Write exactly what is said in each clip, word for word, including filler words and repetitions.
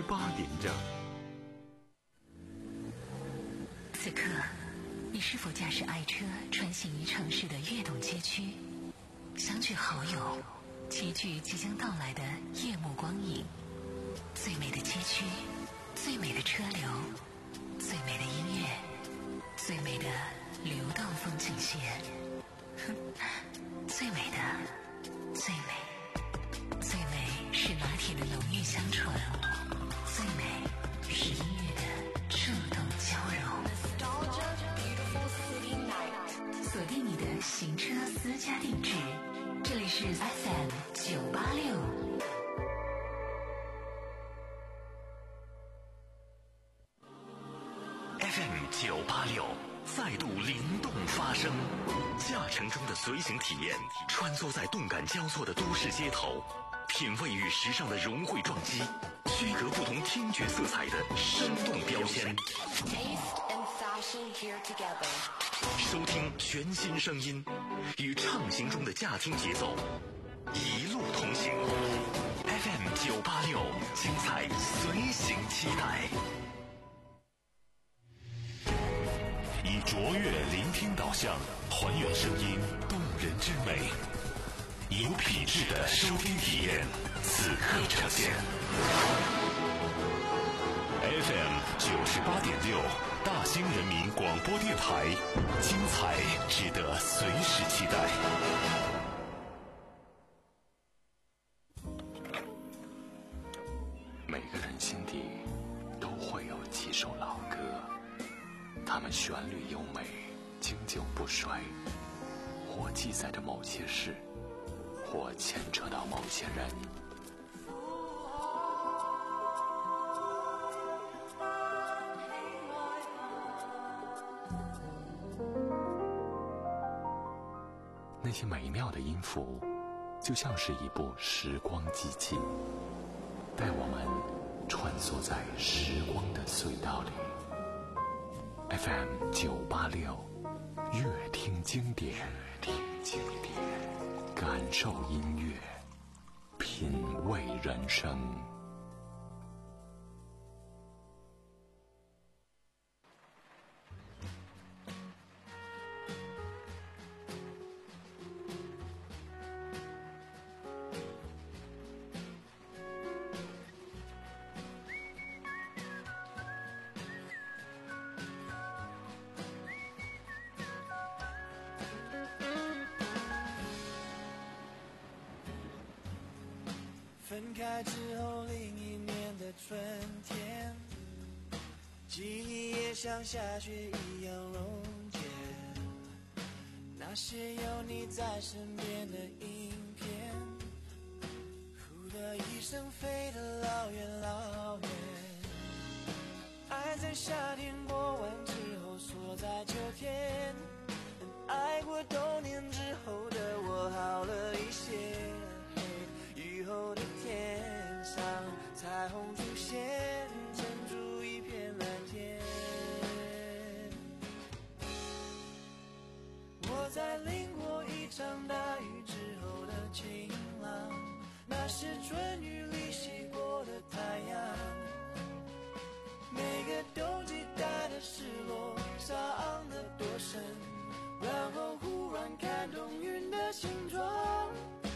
八点整。 此刻，你是否驾驶爱车穿行于城市的跃动街区，相聚好友，齐聚即将到来的夜幕光影？最美的街区，最美的车流，最美的音乐，最美的流动风景线。最美的，最美，最美是拿铁的浓郁香醇，最美是音乐的触动交融。锁定你的行车私家定制，这里是 F M 九八六。 F M 九八六再度灵动发声，驾乘中的随行体验，穿梭在动感交错的都市街头，品味与时尚的融汇撞击，区隔不同听觉色彩的生动标签。收听全新声音，与畅行中的驾听节奏，一路同行。F M 九八六，精彩随行期待。以卓越聆听导向，还原声音动人之美，有品质的收听体验，此刻呈现。F M 九十八点六，大兴人民广播电台，精彩值得随时期待。每个人心底都会有几首老歌，它们旋律优美，经久不衰，或记载着某些事，或牵扯到某些人。那些美妙的音符，就像是一部时光机器，带我们穿梭在时光的隧道里。F M 九八六，乐听经典，乐听经典，感受音乐，品味人生。 分开之后另一年的春天，记忆也像下雪一样溶解，那些有你在身边的影片，呼的一声飞得老远老远，爱在夏天过完之后锁在秋天，爱过冬年之后的我好了一些，雨后的天上彩虹出现，撑出一片蓝天。我在淋过一场大雨之后的晴朗，那是春雨里洗过的太阳，每个冬季带的失落伤得多深，然后忽然看懂云的形状。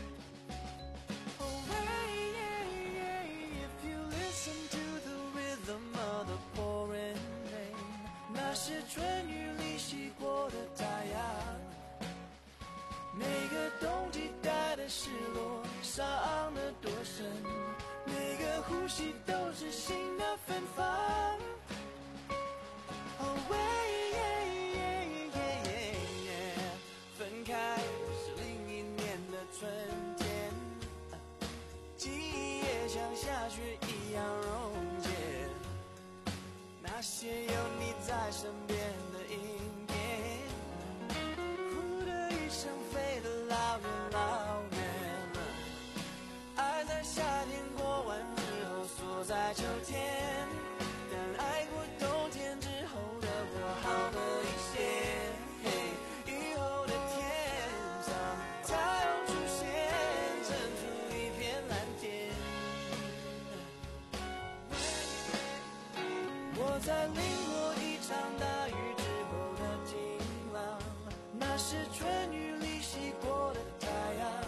那是春雨里洗过的太阳，每个冬季带的失落伤得多深，每个呼吸都是新的芬芳。Oh, yeah, yeah, yeah, yeah. 分开是另一年的春天，记忆也像下雪一样溶解，那些有你在身边的影片，呼的一声飞得老远老远了，爱在夏天过完之后锁在秋天，但爱过冬天之后的我好了一些，雨后的天上彩虹出现，撑出一片蓝天。 我在淋过一场大雨之后的晴朗，那是春雨里洗过的太阳。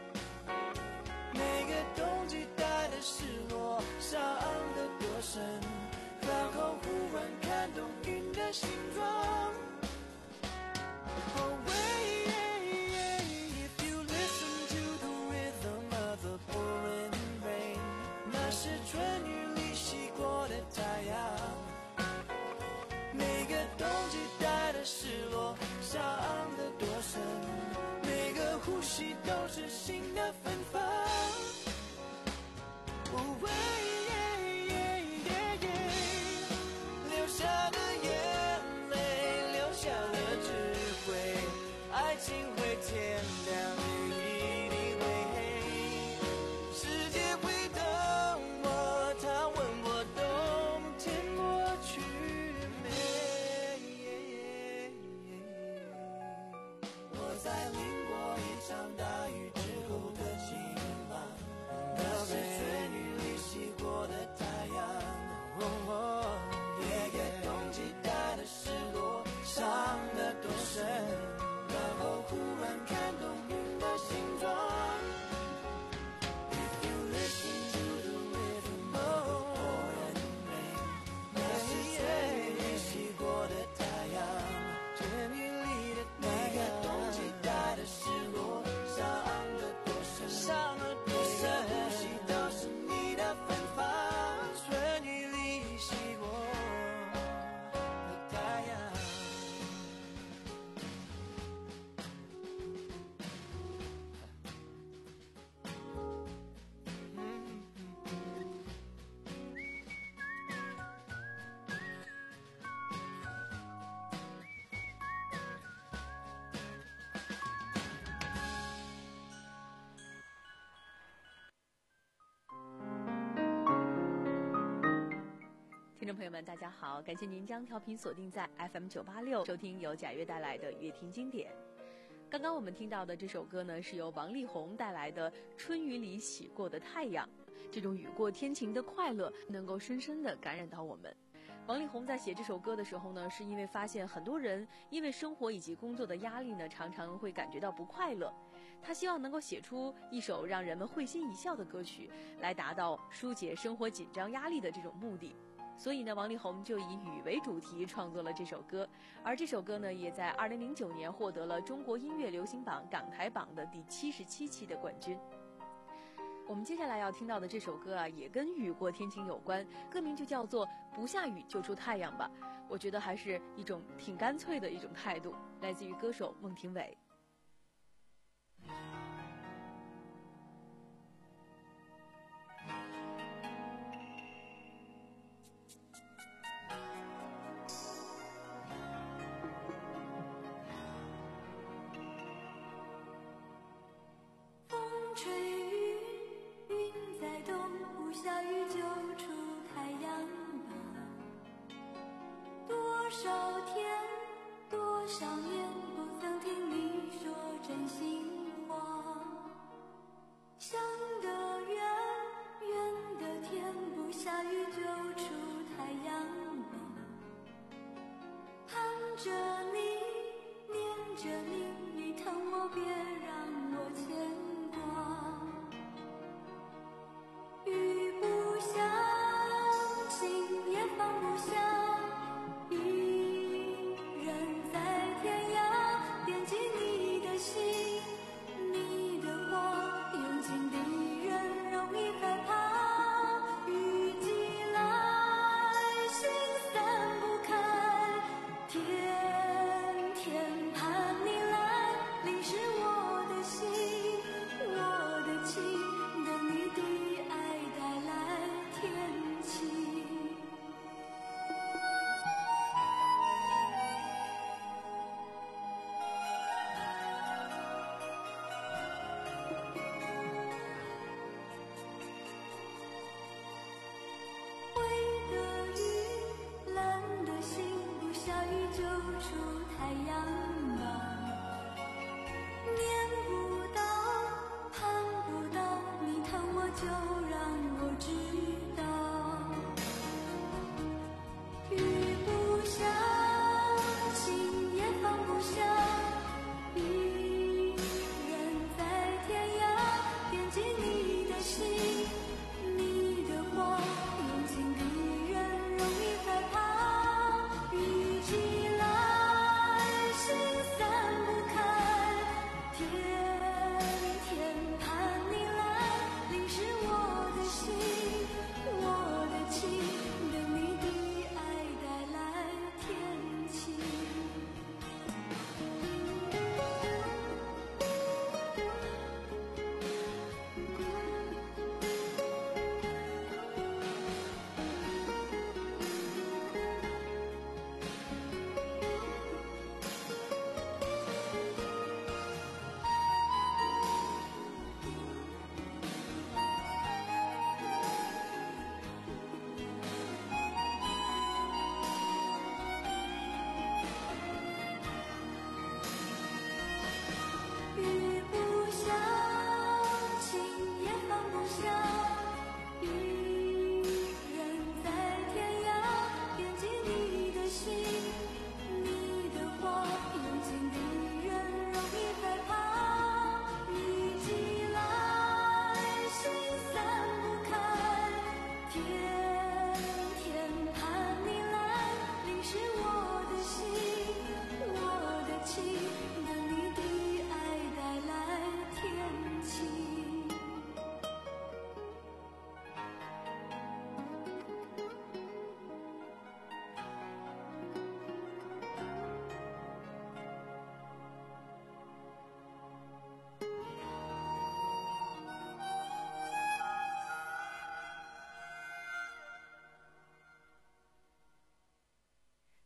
每个冬季带的失落，伤得多深，然后忽然看懂云的形状。Oh, if you listen to the rhythm of the pouring rain， 那是春雨里洗过的太阳。每个冬季带的失落，伤得多深，每个呼吸都是新的芬芳。Oh, yeah, yeah, yeah, yeah， 流下的眼泪，流下了智慧，爱情会天亮，雨一定会黑，世界会等我，他问我冬天过去没。我在淋过一场大雨之后的晴朗，那是春雨里洗过的太阳。每个冬季带的失落，伤得多深，然后忽然看懂云的形状。If you listen to the rhythm of the pouring rain， 那是春雨里洗过的太阳。春雨里的每个冬季带的失落，伤得多深，伤得多深，每个呼吸都是你的芬芳。春雨里洗过的太阳。 听众朋友们大家好，感谢您将调频锁定在 F M 九八六，收听由贾悦带来的乐听经典。刚刚我们听到的这首歌呢，是由王力宏带来的《春雨里洗过的太阳》。这种雨过天晴的快乐能够深深地感染到我们。王力宏在写这首歌的时候呢，是因为发现很多人因为生活以及工作的压力呢，常常会感觉到不快乐。他希望能够写出一首让人们会心一笑的歌曲，来达到疏解生活紧张压力的这种目的。所以呢，王力宏就以雨为主题创作了这首歌，而这首歌呢，也在二零零九年获得了中国音乐流行榜港台榜的第七十七期的冠军。我们接下来要听到的这首歌啊，也跟雨过天晴有关，歌名就叫做《不下雨就出太阳吧》。我觉得还是一种挺干脆的一种态度，来自于歌手孟庭苇。 下雨就出太阳吧，多少天多少年不曾听你说真心话，想得远远的天，不下雨就出太阳吧，盼着你念着你，你疼我别让我牵挂，雨不下，心也放不下，一人在天涯，惦记你的心，你的话，用情的人容易害怕，雨季来，心散不开，天天盼你来，淋湿我的心，我的情，等你的爱带来天晴。灰的雨，蓝的心，不下雨就出太阳吧，念不到，盼不到，你疼我就让我知道，雨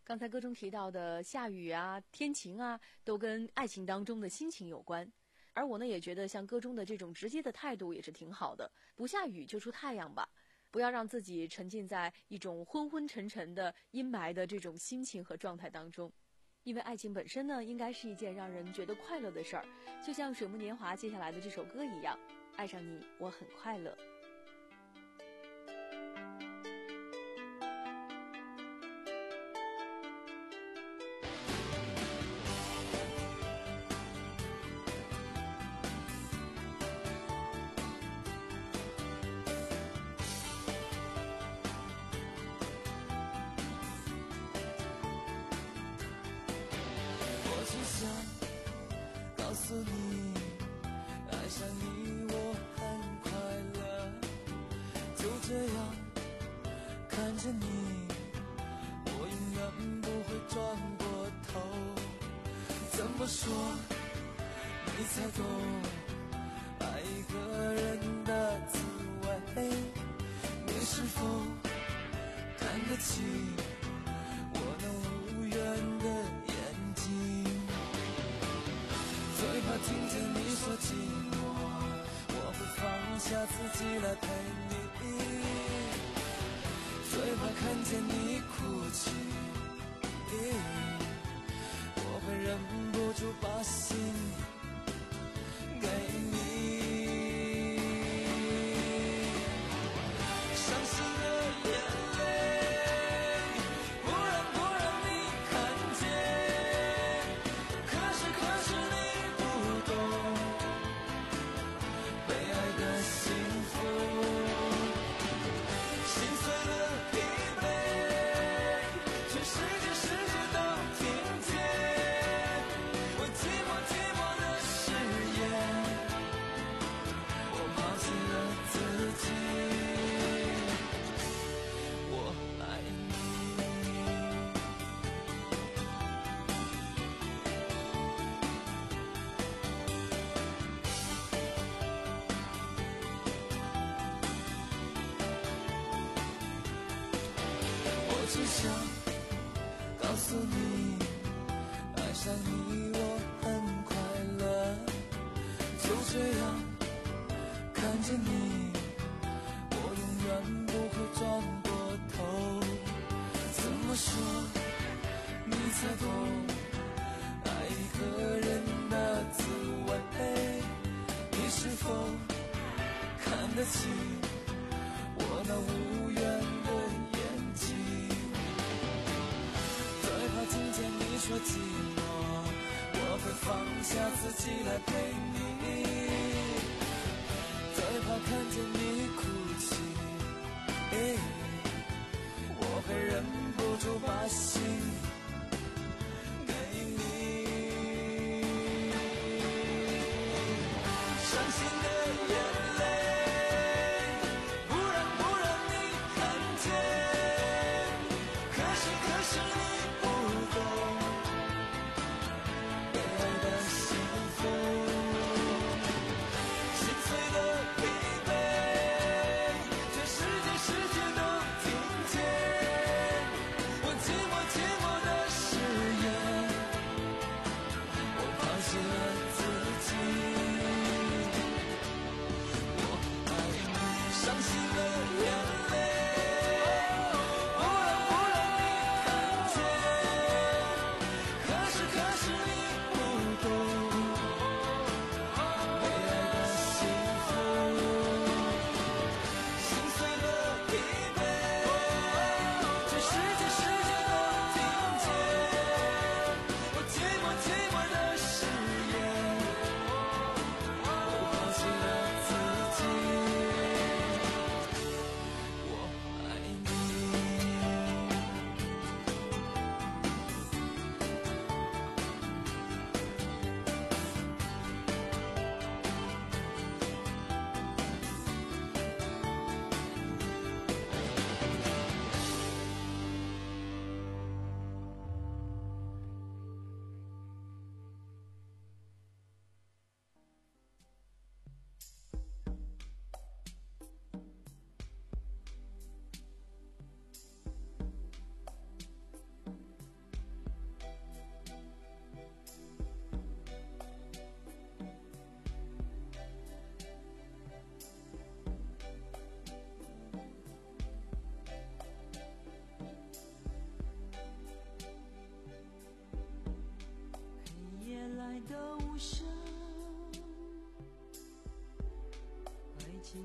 刚才歌中提到的下雨啊、天晴啊，都跟爱情当中的心情有关。而我呢，也觉得像歌中的这种直接的态度也是挺好的，不下雨就出太阳吧，不要让自己沉浸在一种昏昏沉沉的阴霾的这种心情和状态当中。因为爱情本身呢，应该是一件让人觉得快乐的事儿，就像水木年华接下来的这首歌一样，爱上你我很快乐。 告诉你，爱上你我很快乐，就这样看着你，我永远不会转过头。怎么说你才懂爱一个人的滋味？你是否看得起我那无缘的眼睛？最怕听见你说寂寞，我会放下自己来陪你。最怕看见你哭泣，我会忍不住把心给你。伤心的眼泪不让不让你看见，可是可是你不懂被爱的幸福，心碎了疲惫，全世界世界都听见我寂寞寂寞的誓言，我抛弃了自己，我爱你。我只想告诉你，爱上你我很快乐，就这样看着你，我永远不会转过头。怎么说你才懂爱一个人的滋味？你是否看得起我那无缘的眼睛？最怕听见你说寂寞，我会放下自己来陪你。最怕看见你哭泣，我会忍不住把心给你。伤心的眼泪不让不让你看见，可是可是你不懂被爱的幸福，心碎的疲惫，全世界世界都听见我寂寞寂寞的誓言，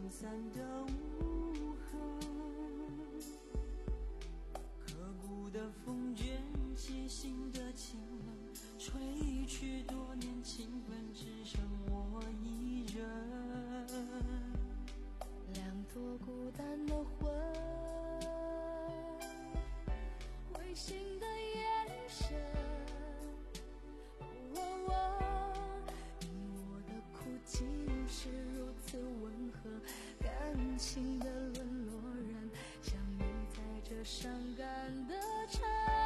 零散的午后，刻骨的风卷起心的清冷，吹去多年情分，只剩我一人。 两朵孤单的魂，灰心的眼神，哦哦，你我的苦竟是如此温和，感情的沦落人相遇在这伤感的城。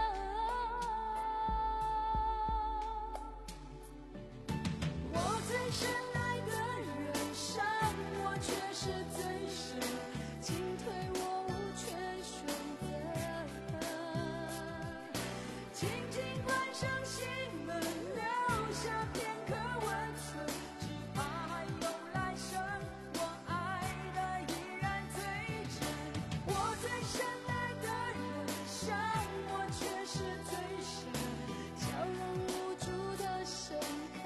我最深爱的人伤我却是最深，进退我无权选择，轻轻关上心门，留下片刻温存，只怕还有来生，我爱的依然最真。我最深爱的人伤我却是最深，悄然无助的深刻。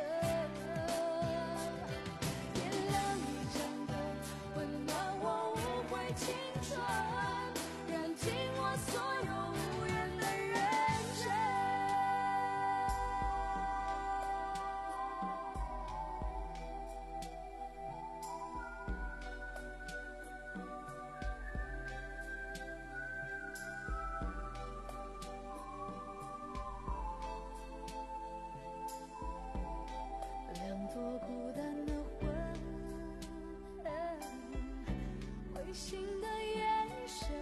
点亮一盏灯，温暖我无悔青春，燃尽我所有无言的认真。两朵孤单的魂，灰心的眼神，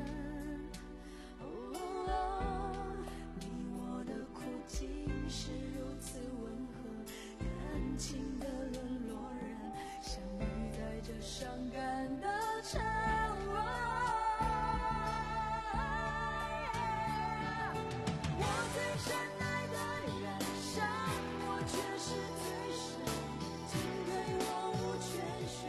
哦，你我的苦竟是如此温和，感情的沦落人相遇在这伤感的城。我最深爱的人伤我却是最深，进退我无权选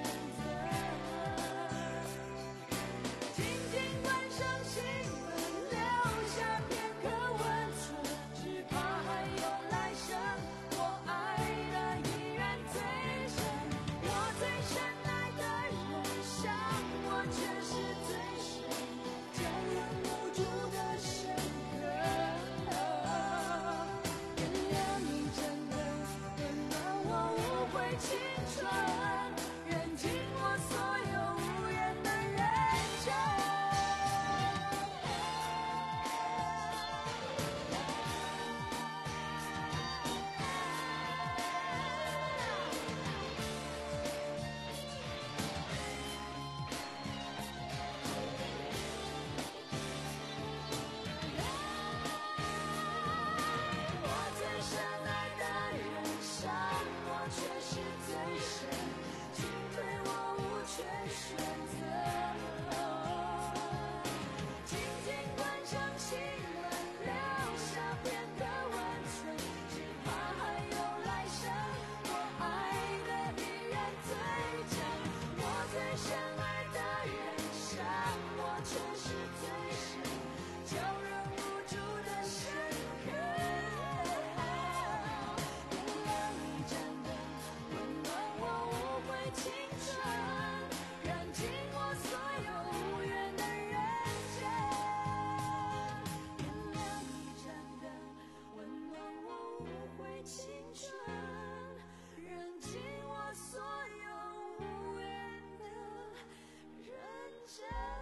择，紧紧关上心门，留下片刻温存，只怕还有来生，我爱的依然最深。我最深爱的人伤我却是最深，叫人无助的深刻。点亮一盏灯，温暖我无悔青春，燃尽我所有无言的认真。我最深爱的人伤我却是最深，进退我无权选择，紧紧关上心门，留下片刻温存，只怕还有来生，我爱的依然最真。我最深爱的人伤我却是最深，叫人无助的深刻。点亮一盏灯，温暖我无悔青春，燃尽我所有无言的认真。点亮一盏灯，温暖我无悔青春，燃尽我所有无言的认真。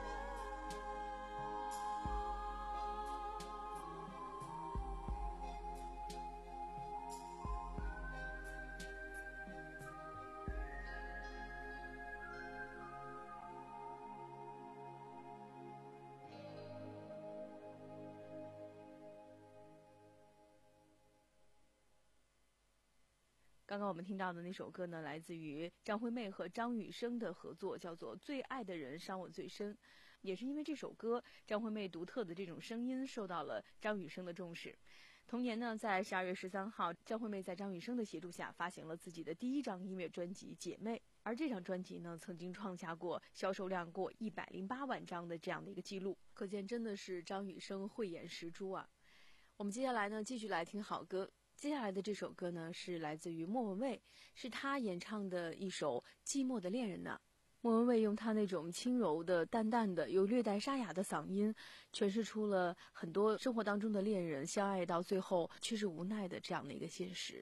刚刚我们听到的那首歌呢，来自于张惠妹和张雨生的合作，叫做《最爱的人伤我最深》。也是因为这首歌，张惠妹独特的这种声音受到了张雨生的重视。同年呢，在十二月十三号，张惠妹在张雨生的协助下发行了自己的第一张音乐专辑《姐妹》，而这张专辑呢，曾经创下过销售量过一百零八万张的这样的一个记录，可见真的是张雨生慧眼识珠啊。我们接下来呢，继续来听好歌。接下来的这首歌呢，是来自于莫文蔚，是她演唱的一首《寂寞的恋人》呢。 莫文蔚用她那种轻柔的、淡淡的、又略带沙哑的嗓音，诠释出了很多生活当中的恋人相爱到最后却是无奈的这样的一个现实。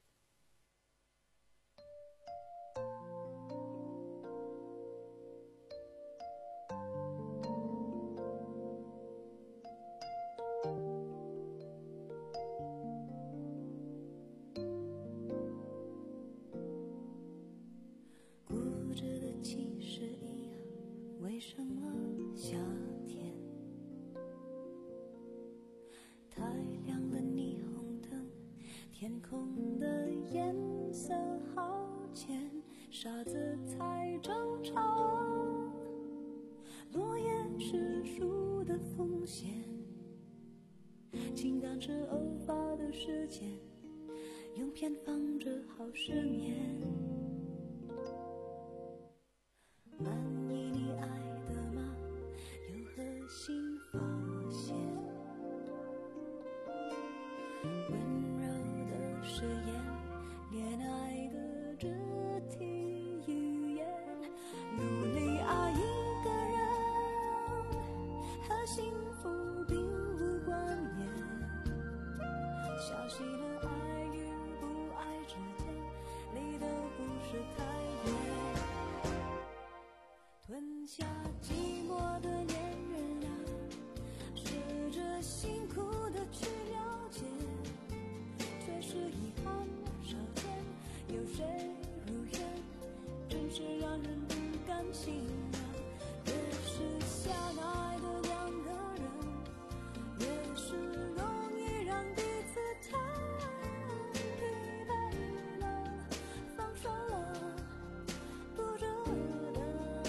为什么夏天太亮的霓虹灯，天空的颜色好浅，沙子才争吵，落叶是树的风险，情感是偶发的事件，用偏方治好失眠。满意你爱的吗？有何新发现？温柔的誓言，恋爱的肢体语言，努力爱一个人，和幸福并无关联。小心的爱与不爱之间，离得不是太远。吞下寂寞的恋人啊，试着辛苦的去了解，却是遗憾少见。有谁如愿，真是让人不甘心啊。越是相爱的两个人，越是容易让彼此太疲惫了，放手了，不值得。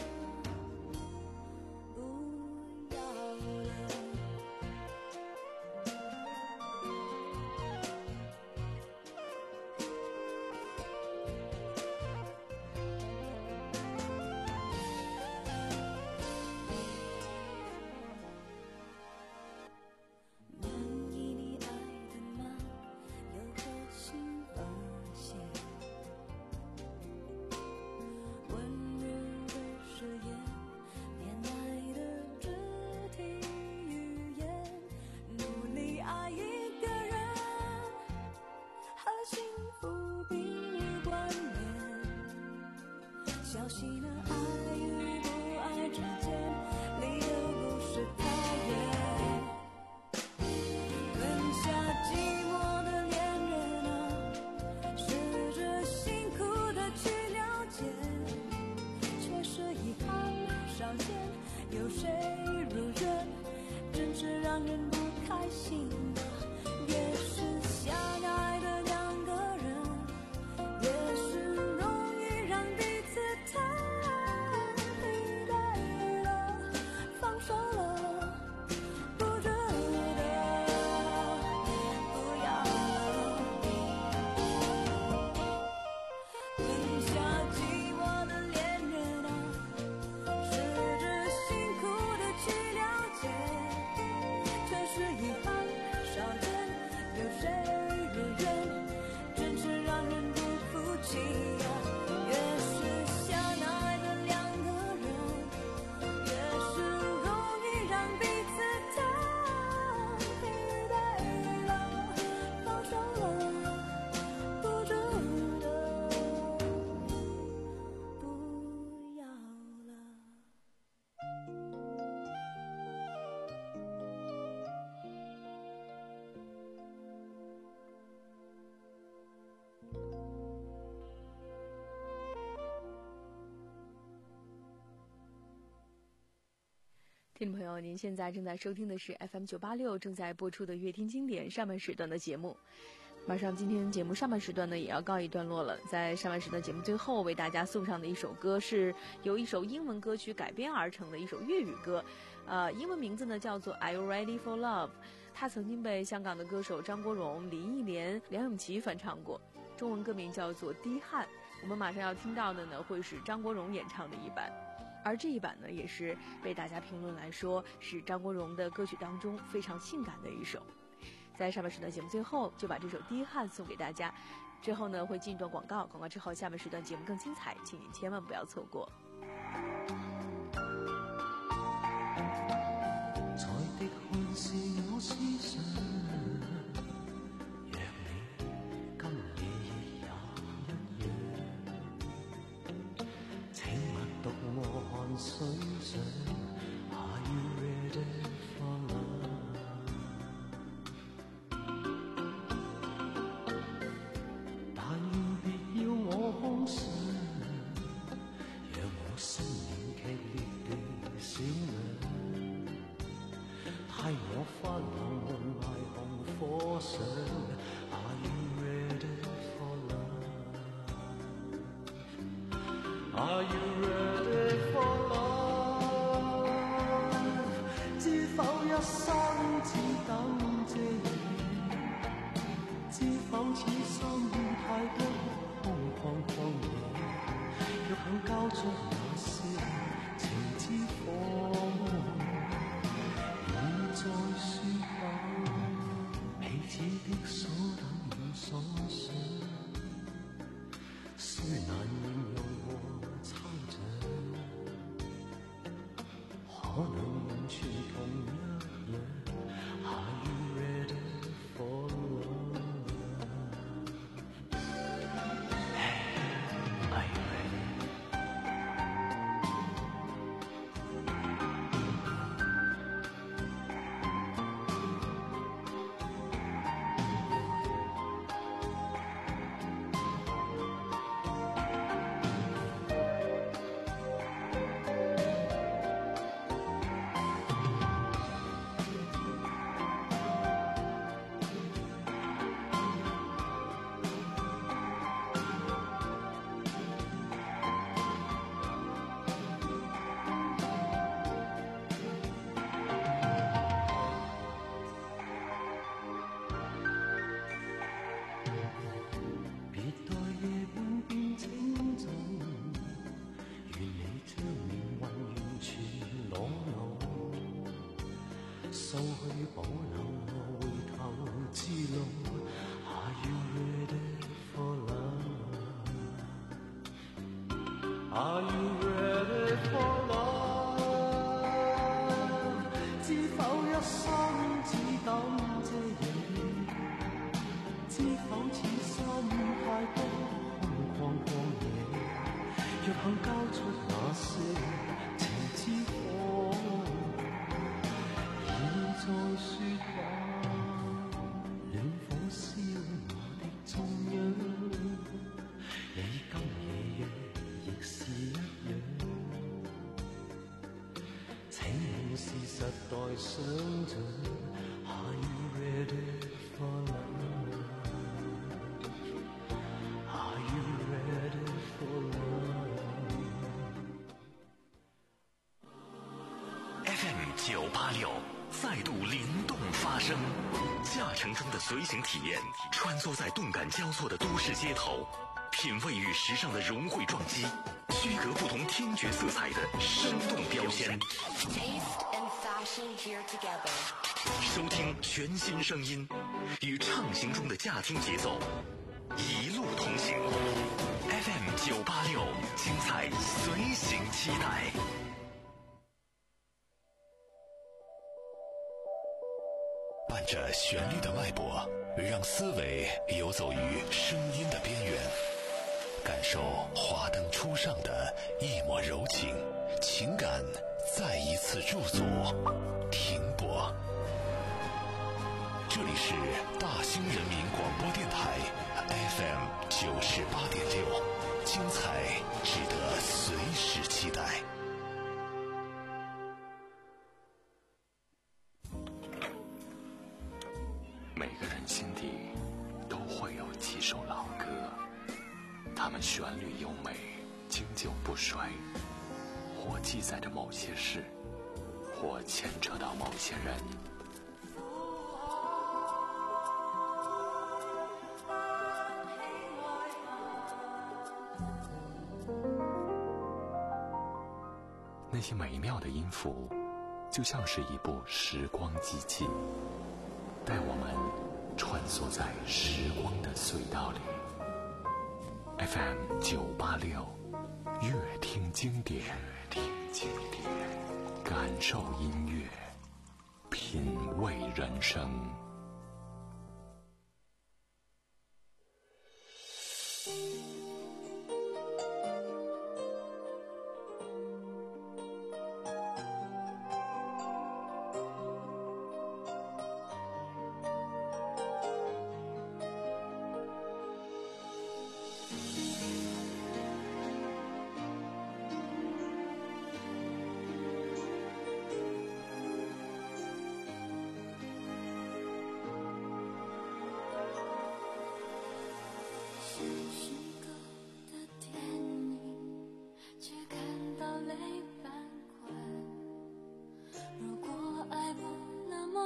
小心的爱与不爱之间，离得不是太远。吞下寂寞的恋人啊，试着辛苦的去了解，却是遗憾少见。有谁如愿，真是让人不开心啊。越是相爱的两个人，越是容易让彼此太疲惫了，放手了，不值得，不要了。吞下寂寞的恋人啊，试着辛苦的去了解，却是遗憾少见。有谁如愿，真是让人不服气啊。越是相爱的两个人，越是容易让彼此太疲惫了，放手了，不值得，不要了。 听众朋友，您现在正在收听的是 F M 九八六正在播出的乐听经典上半时段的节目。马上今天节目上半时段呢也要告一段落了，在上半时段节目最后为大家送上的一首歌是由一首英文歌曲改编而成的一首粤语歌，呃，英文名字呢叫做 Are You Ready for Love？ 它曾经被香港的歌手张国荣、林忆莲、梁咏琪翻唱过，中文歌名叫做《滴汗》。我们马上要听到的呢会是张国荣演唱的一版，而这一版呢也是被大家评论来说是张国荣的歌曲当中非常性感的一首。在上半时段节目最后就把这首《滴汗》送给大家，之后呢会进一段广告，广告之后下半时段节目更精彩，请您千万不要错过。 我花浪門霓虹火上 Are you ready for love? Are you ready for love? 知否一生只等這夜，知否此心太多空曠曠野，若肯交出那些情之火，現在說吧，彼此的所等與所想，雖難形容和猜想，可能完全同一樣。Are you ready for love? Hey, are you ready? 別待夜半變清早，願你將命運完全裸露，掃去保留和回頭之路。Are you ready for love? Are you ready for love? 知否一生只等這夜，知否此心太多空曠曠野，若肯交出那些情之火，現在說吧，暖火燒我的中央，你今夜若亦是一樣，請問是實代想像。Are you ready for love? Are you ready for love? F M 九八六再度灵动发声，驾乘中的随行体验，穿梭在动感交错的都市街头，品味与时尚的融汇撞击，区隔不同听觉色彩的生动标签。 Taste and fashion here together. 收听全新声音，与畅行中的驾听节奏，一路同行。F M 九八六，精彩随行期待。伴着旋律的脉搏，让思维游走于声音的边缘，感受华灯初上的一抹柔情，情感再一次驻足停泊。这里是大兴人民广播电台 F M 九十八点六，精彩值得随时期待。每个人心底都会有几首老歌，它们旋律优美，经久不衰，或记载着某些事，或牵扯到某些人。那些美妙的音符，就像是一部时光机器，带我们穿梭在时光的隧道里。F M 九八六，乐听经典，乐听经典，感受音乐，品味人生。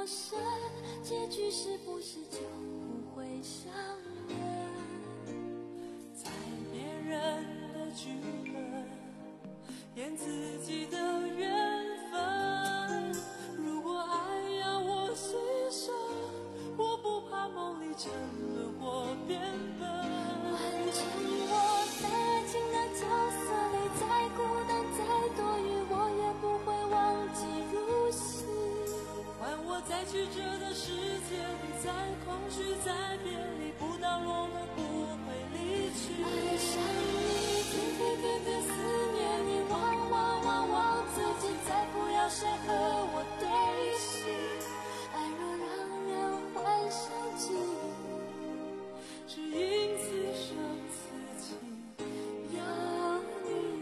生，结局是不是就不会相认？ 在别人的剧本演自己的缘分，如果爱要我牺牲，我不怕梦里沉沦或变笨。 换成我在爱情的角色里，再孤单再多余，我也不会忘记入戏。 换我在曲折的世界里，在空虚在别离，不到落幕不会离去。 爱上你，天天天天思念你，忘忘忘忘自己，再不要谁和我对戏。爱若让人幻想起， 只因此生此情， 有你。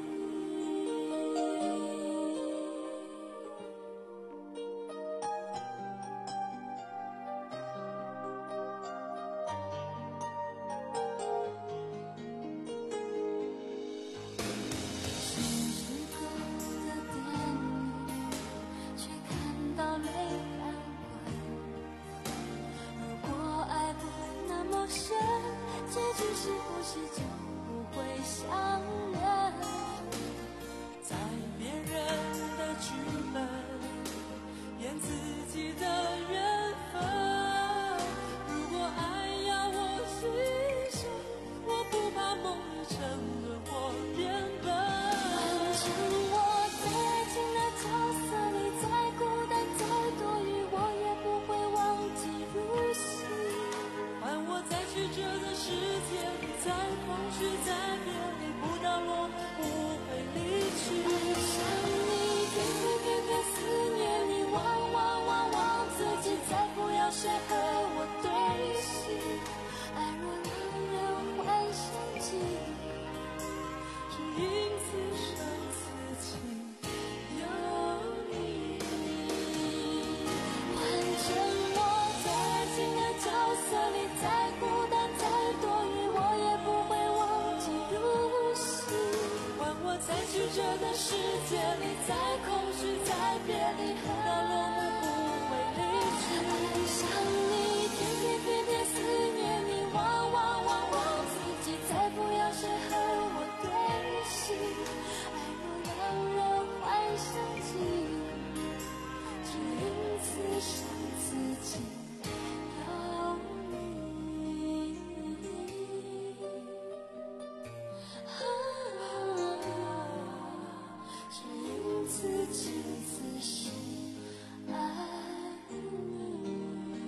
时时刻的电影，却看到泪翻滚。如果爱不那么深，结局是不是就不会相认？ 在别人的剧本演自己的缘分，如果爱要我牺牲，我不怕梦里沉沦或变笨。 换成我在爱情的角色里，再孤单再多余，我也不会忘记入戏。 换我在曲折的世界里，在空虚在别离，不到落幕不会离去。 爱上你，天天天天思念你，忘忘忘忘自己，再不要谁和我对戏。爱若让人幻想起， 只因此生此情，有你。 换成我在爱情的角色里，再孤单再多余，我也不会忘记入戏。 换我在曲折的世界里，在空虚在别离，不到落幕不会离去。 爱上你，天天天天思念你，忘忘忘忘自己，再不要谁和我对戏。爱若让人幻想起，只因此生此情，有你。啊，只因此情此世爱你。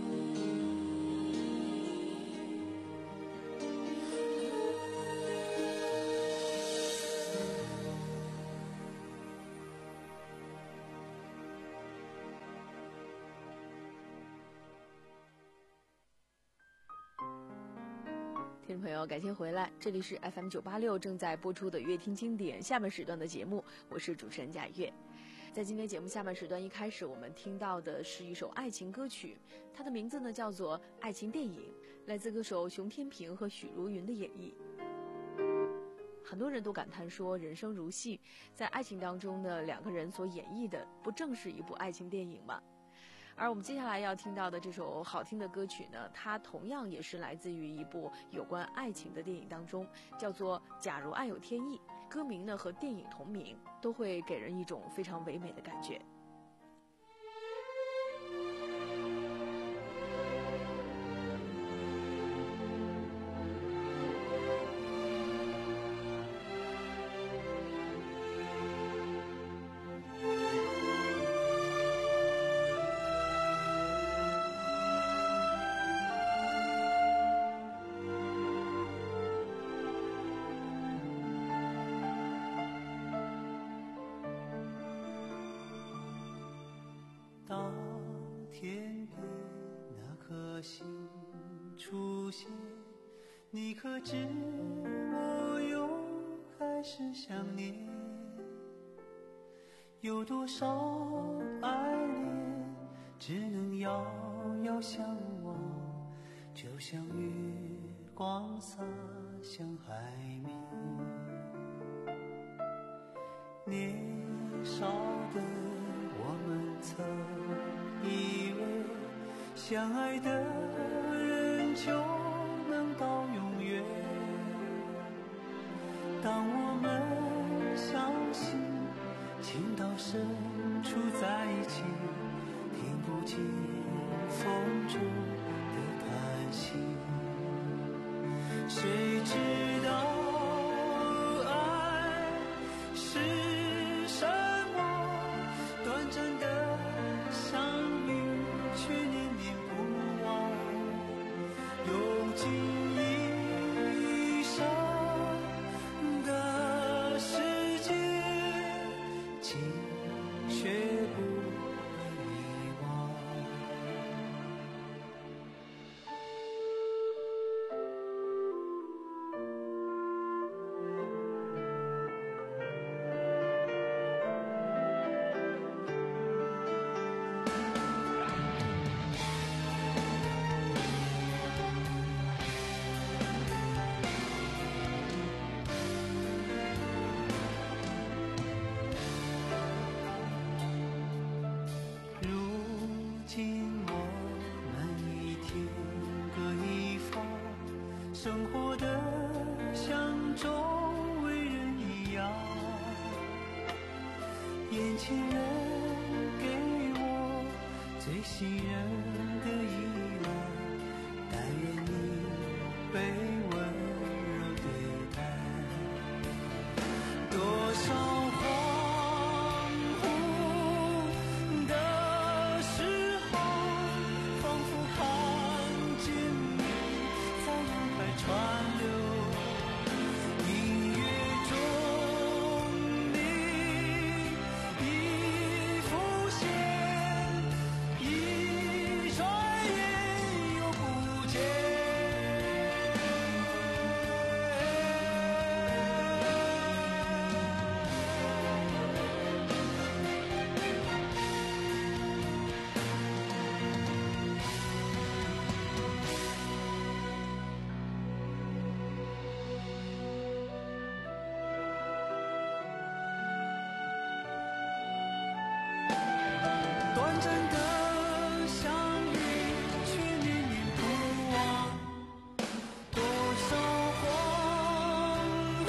听众朋友，感谢回来，这里是 F M 九八六正在播出的乐听经典下半时段的节目，我是主持人贾月。在今天节目下半时段一开始，我们听到的是一首爱情歌曲，它的名字呢叫做《爱情电影》，来自歌手熊天平和许茹芸的演绎。很多人都感叹说，人生如戏，在爱情当中呢，两个人所演绎的不正是一部爱情电影吗？而我们接下来要听到的这首好听的歌曲呢，它同样也是来自于一部有关爱情的电影当中，叫做《假如爱有天意》，歌名呢和电影同名，都会给人一种非常唯美的感觉。 当天边那颗星出现，你可知我又开始想念？有多少爱恋只能遥遥相望，就像月光洒向海面。年少的我们曾以为相爱的人就能到永远。当我们相信情到深处在一起，听不见风中的叹息。谁知道爱是什么？短暂的相遇却念念不忘，用尽一生的时间，情却不会遗忘。生活的像周围人一样，眼前人给我最信任的依赖，但愿你被温柔对待。多少恍惚的时候，仿佛看见你在人海川流，音乐中你已浮现，一转眼又不见。短暂的相遇，却念念不忘。多少恍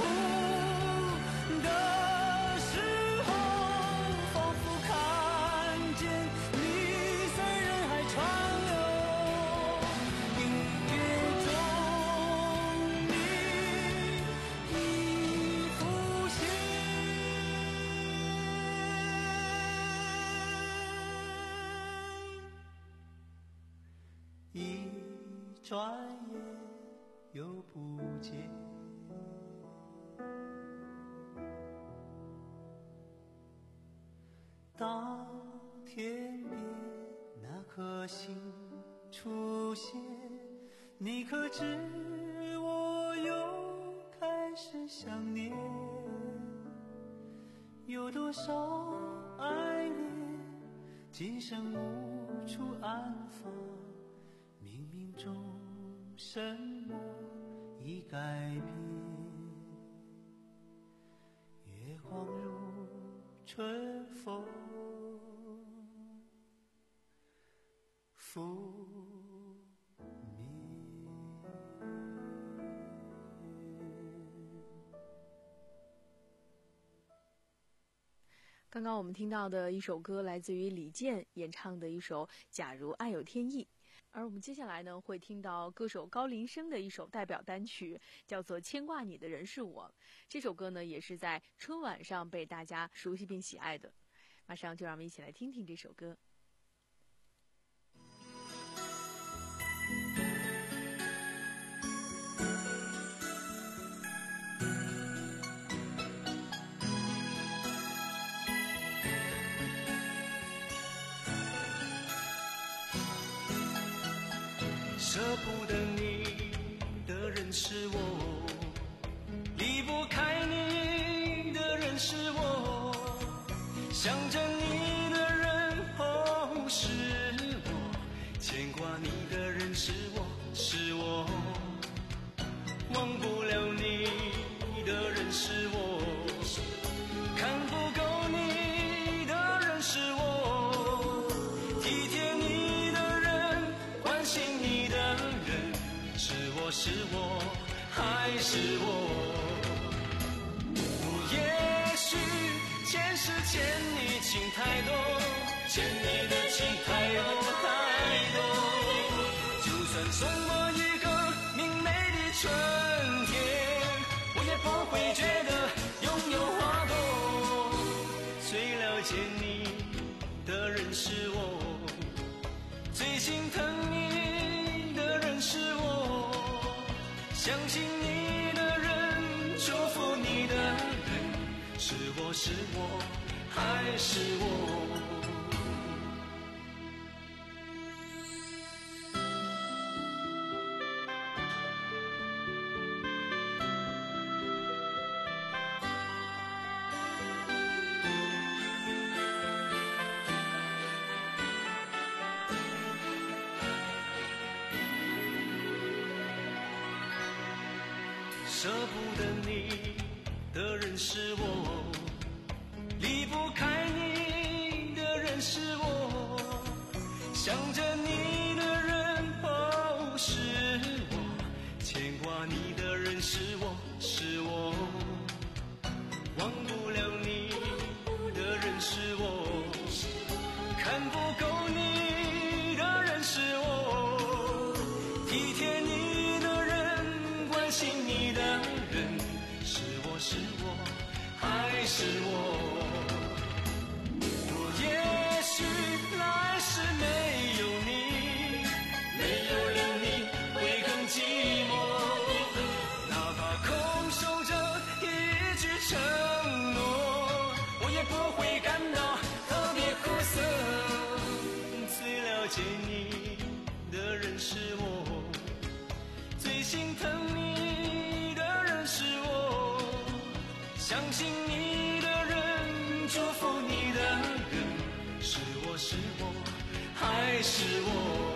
惚的时候，仿佛看见你在人海川流，音乐中你已浮现。一转眼又不见。当天边那颗星出现，你可知我又开始想念？有多少爱恋，今生无处安放，冥冥中什么已改变？月光如春风拂面。 刚刚我们听到的一首歌来自于李健演唱的一首《假如爱有天意》，而我们接下来呢会听到歌手高林生的一首代表单曲，叫做《牵挂你的人是我》。这首歌呢也是在春晚上被大家熟悉并喜爱的。马上就让我们一起来听听这首歌。 舍不得你的人是我，离不开你的人是我，想着你的人哦是我，牵挂你的人是我，是我，忘不了你的人是我，看不够你的人是我，体贴你的人是我。也许前世欠你情太多，欠你的情太多太多，就算送我一个明媚的春天，我也不会觉得拥有花朵。最了解你的人是我，最心疼你的人是我，相信你的人，祝福你的人，是我是我还是我。舍不得你的人是我，离不开你的人是我，想着你的人哦是我，牵挂你的人是我是我，忘不了你的人是我，看不够你的人是我，体贴你的人，关心你的人，是我是我还是我。我也许来世没有你，没有了你会更寂寞，哪怕空守着一句承诺，我也不会感到特别苦涩。最了解你的人是我，最心疼你的人是我，相信你的人，祝福你的人，是我是我还是我。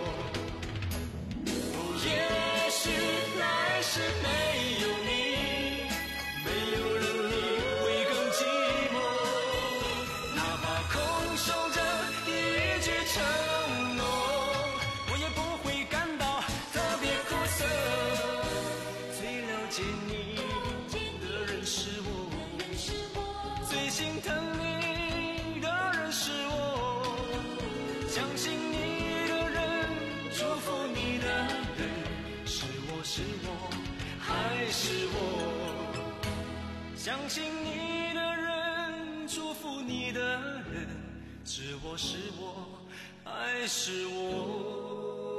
也许来世没有你，没有了你会更寂寞，哪怕空守着一句承诺，我也不会感到特别苦涩。最了解你的人是我，最心疼你的人是我，相信你的人，祝福你的人，是我是我还是我。相信你的人，祝福你的人，是我是我还是我。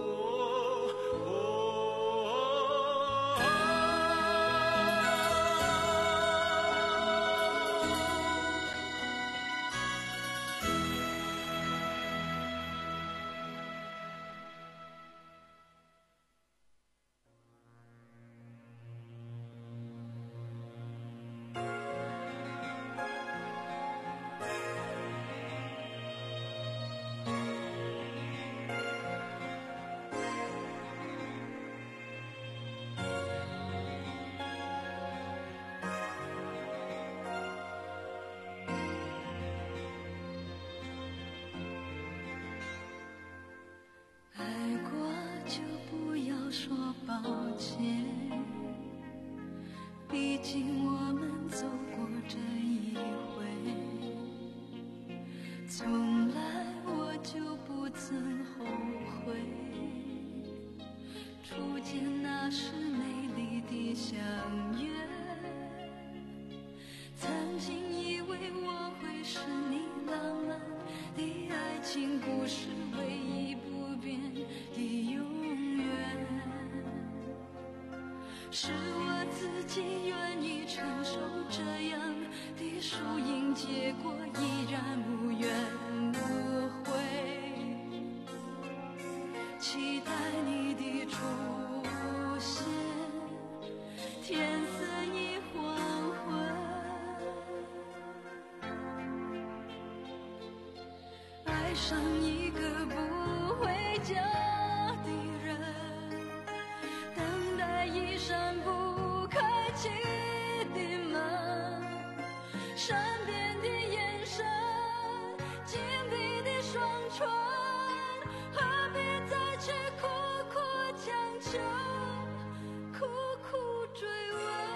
毕竟我们走过这一回，从来我就不曾后悔，初见那时美丽的相约，曾经以为我会是你浪漫的爱情故事，唯一不变的永远，是我自己愿意承受这样的输赢结果，依然无怨无悔，期待你的出现，天色已黄昏，爱上一个不回家的人，等待一扇不开启的门，善变的眼神，紧闭的双唇，何必再去苦苦强求，苦苦追问。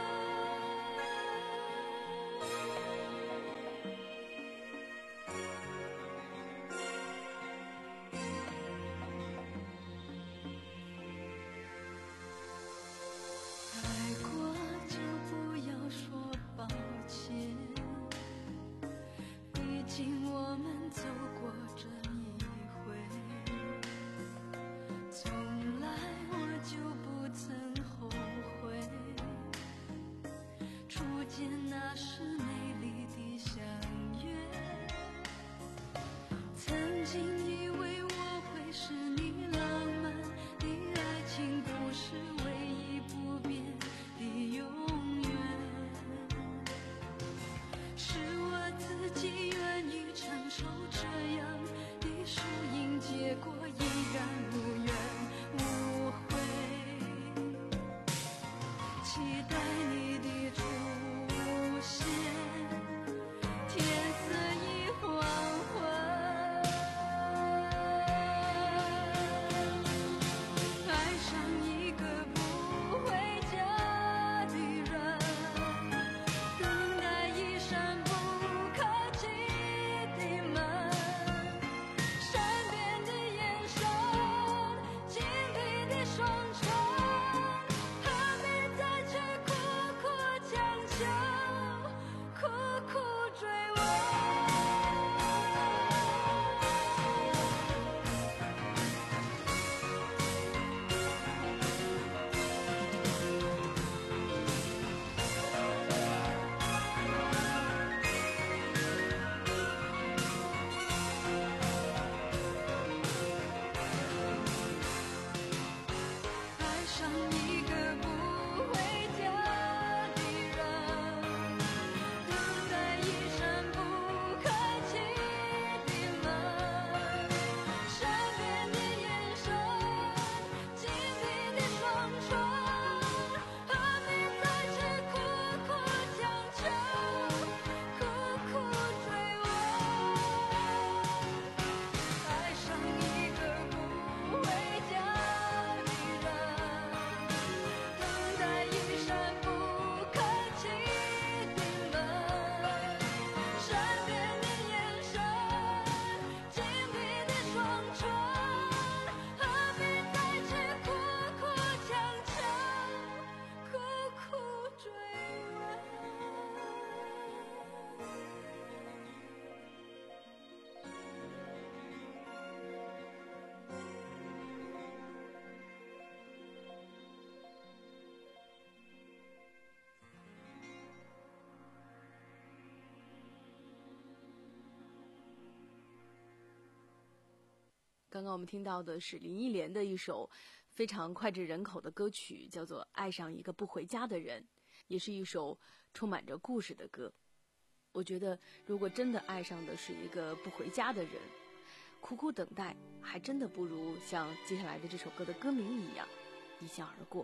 刚刚我们听到的是林忆莲的一首非常脍炙人口的歌曲，叫做《爱上一个不回家的人》，也是一首充满着故事的歌。我觉得如果真的爱上的是一个不回家的人，苦苦等待还真的不如像接下来的这首歌的歌名一样一笑而过。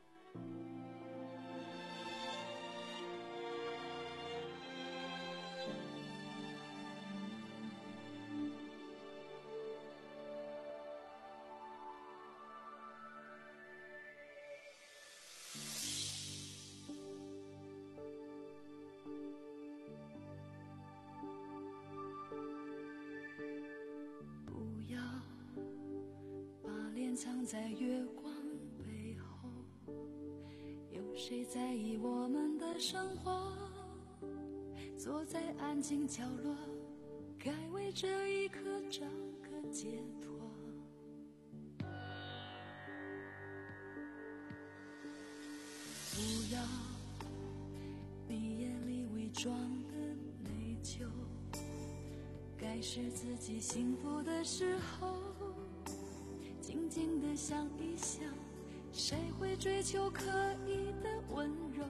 藏在月光背后，有谁在意我们的生活？坐在安静角落，该为这一刻找个解脱。不要你眼里伪装的内疚，该是自己幸福的时候，静静地想一想，谁会追求可以的温柔？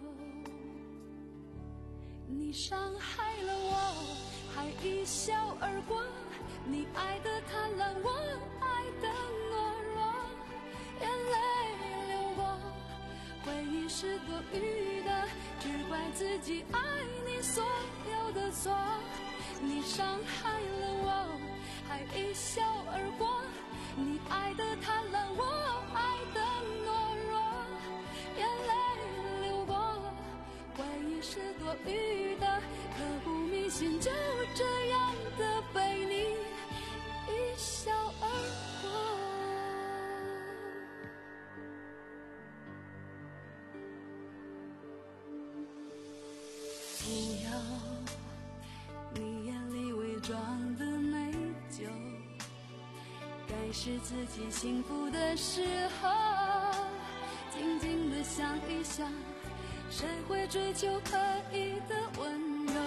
你伤害了我，还一笑而过，你爱的贪婪，我爱的懦弱，眼泪流过，回忆是多余的，只怪自己爱你所有的错。你伤害了我，还一笑而过，你爱的贪婪，我爱的懦弱，眼泪流过，回忆是多余的，刻骨铭心，就这样的被你一笑而过。不要你眼里伪装的内疚，该是自己幸福的时候，静静地想一想，谁会追求可以的温柔？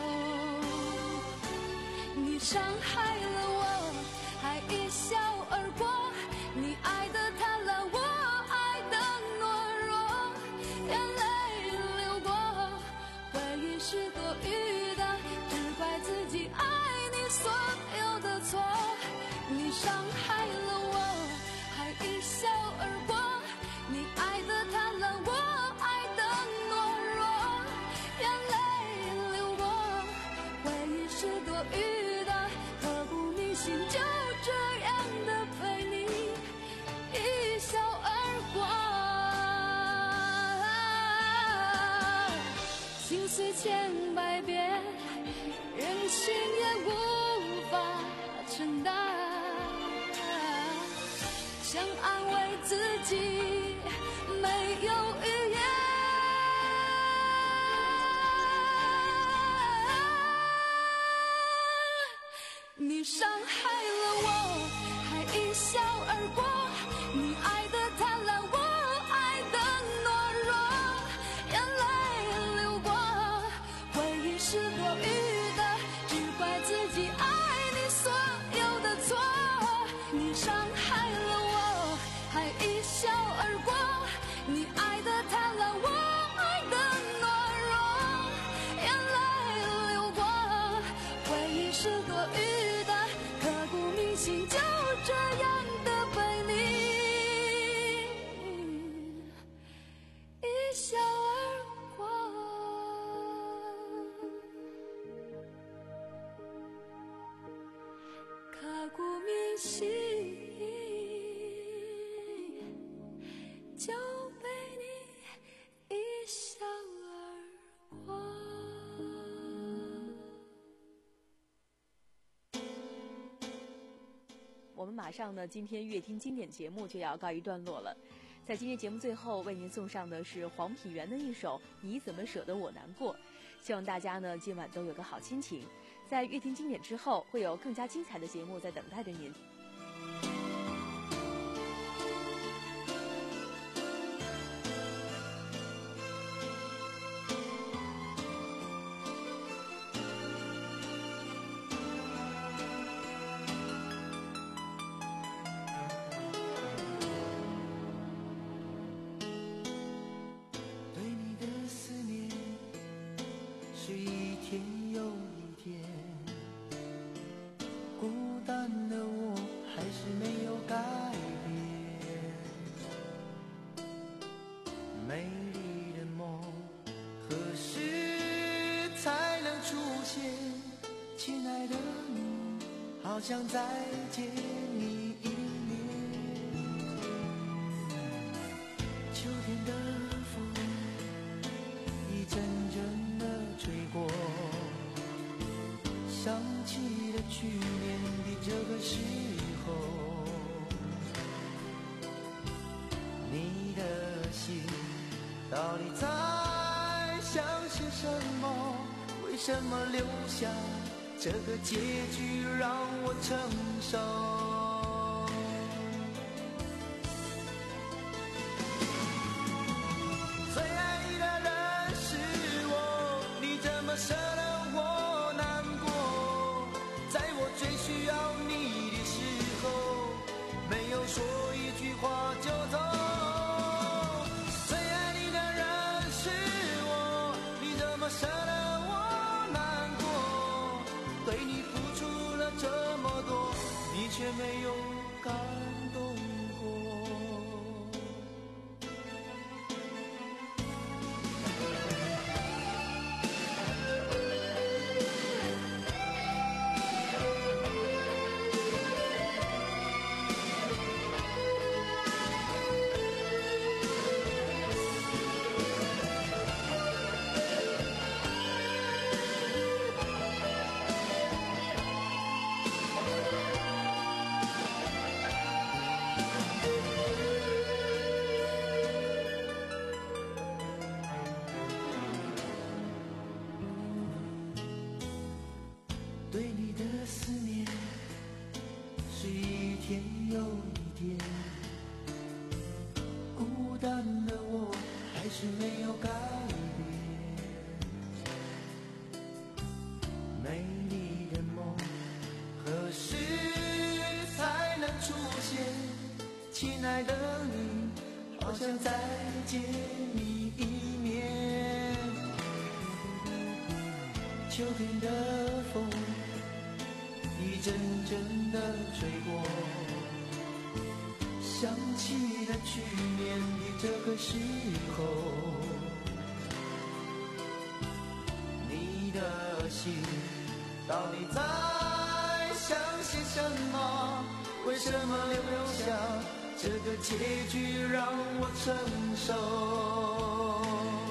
你伤害了我，还一笑而过，你爱的贪婪，我爱的懦弱，眼泪流过，回忆是多余的，只怪自己爱你所有的错。你伤害了我，还一笑而过，你爱的贪婪，我爱的懦弱，眼泪流过，回忆是多余的，刻骨铭心，就这样的被你一笑而过。心碎千百遍，人心也无法承担，想安慰自己没有语言。你伤害了我，还一笑而过，你爱的贪婪，我爱的懦弱，眼泪流过，回忆是多余的，只怪自己爱你所有的错。你伤害了我，还一笑而过，你爱的贪婪，我爱的懦弱，眼泪流过，回忆是多余的，刻骨铭心，就这样的被你一笑而过。刻骨铭心，就被你一笑而过。 我们马上呢，今天乐听经典节目就要告一段落了。在今天节目最后，为您送上的是黄品源的一首《你怎么舍得我难过》。希望大家呢今晚都有个好心情。在乐听经典之后，会有更加精彩的节目在等待着您。 好想再见你一面。秋天的风一阵阵的吹过，想起了去年的这个时候，你的心到底在想些什么？为什么留下这个结局让我承受？最爱你的人是我，你怎么舍得我难过？在我最需要你的时候，没有说一句话就走。最爱你的人是我，你怎么舍得我难过？对你付出了这么多，你却没有感动过。对你的思念是一天又一天，孤单的我还是没有改变。美丽的梦何时才能出现？亲爱的你，好想再见你一面。秋天的风一阵阵的吹过，想起了去年的这个时候，你的心到底在想些什么？为什么留下这个结局让我承受？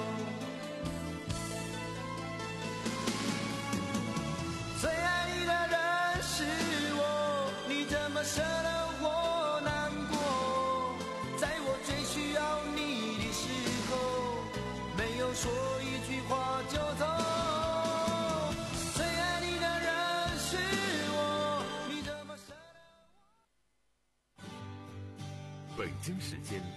最爱你的人是我，你怎么舍得我难过？在我最需要你的时候，没有说一句话就走。最爱你的人是我，你怎么舍得我？ 北京时间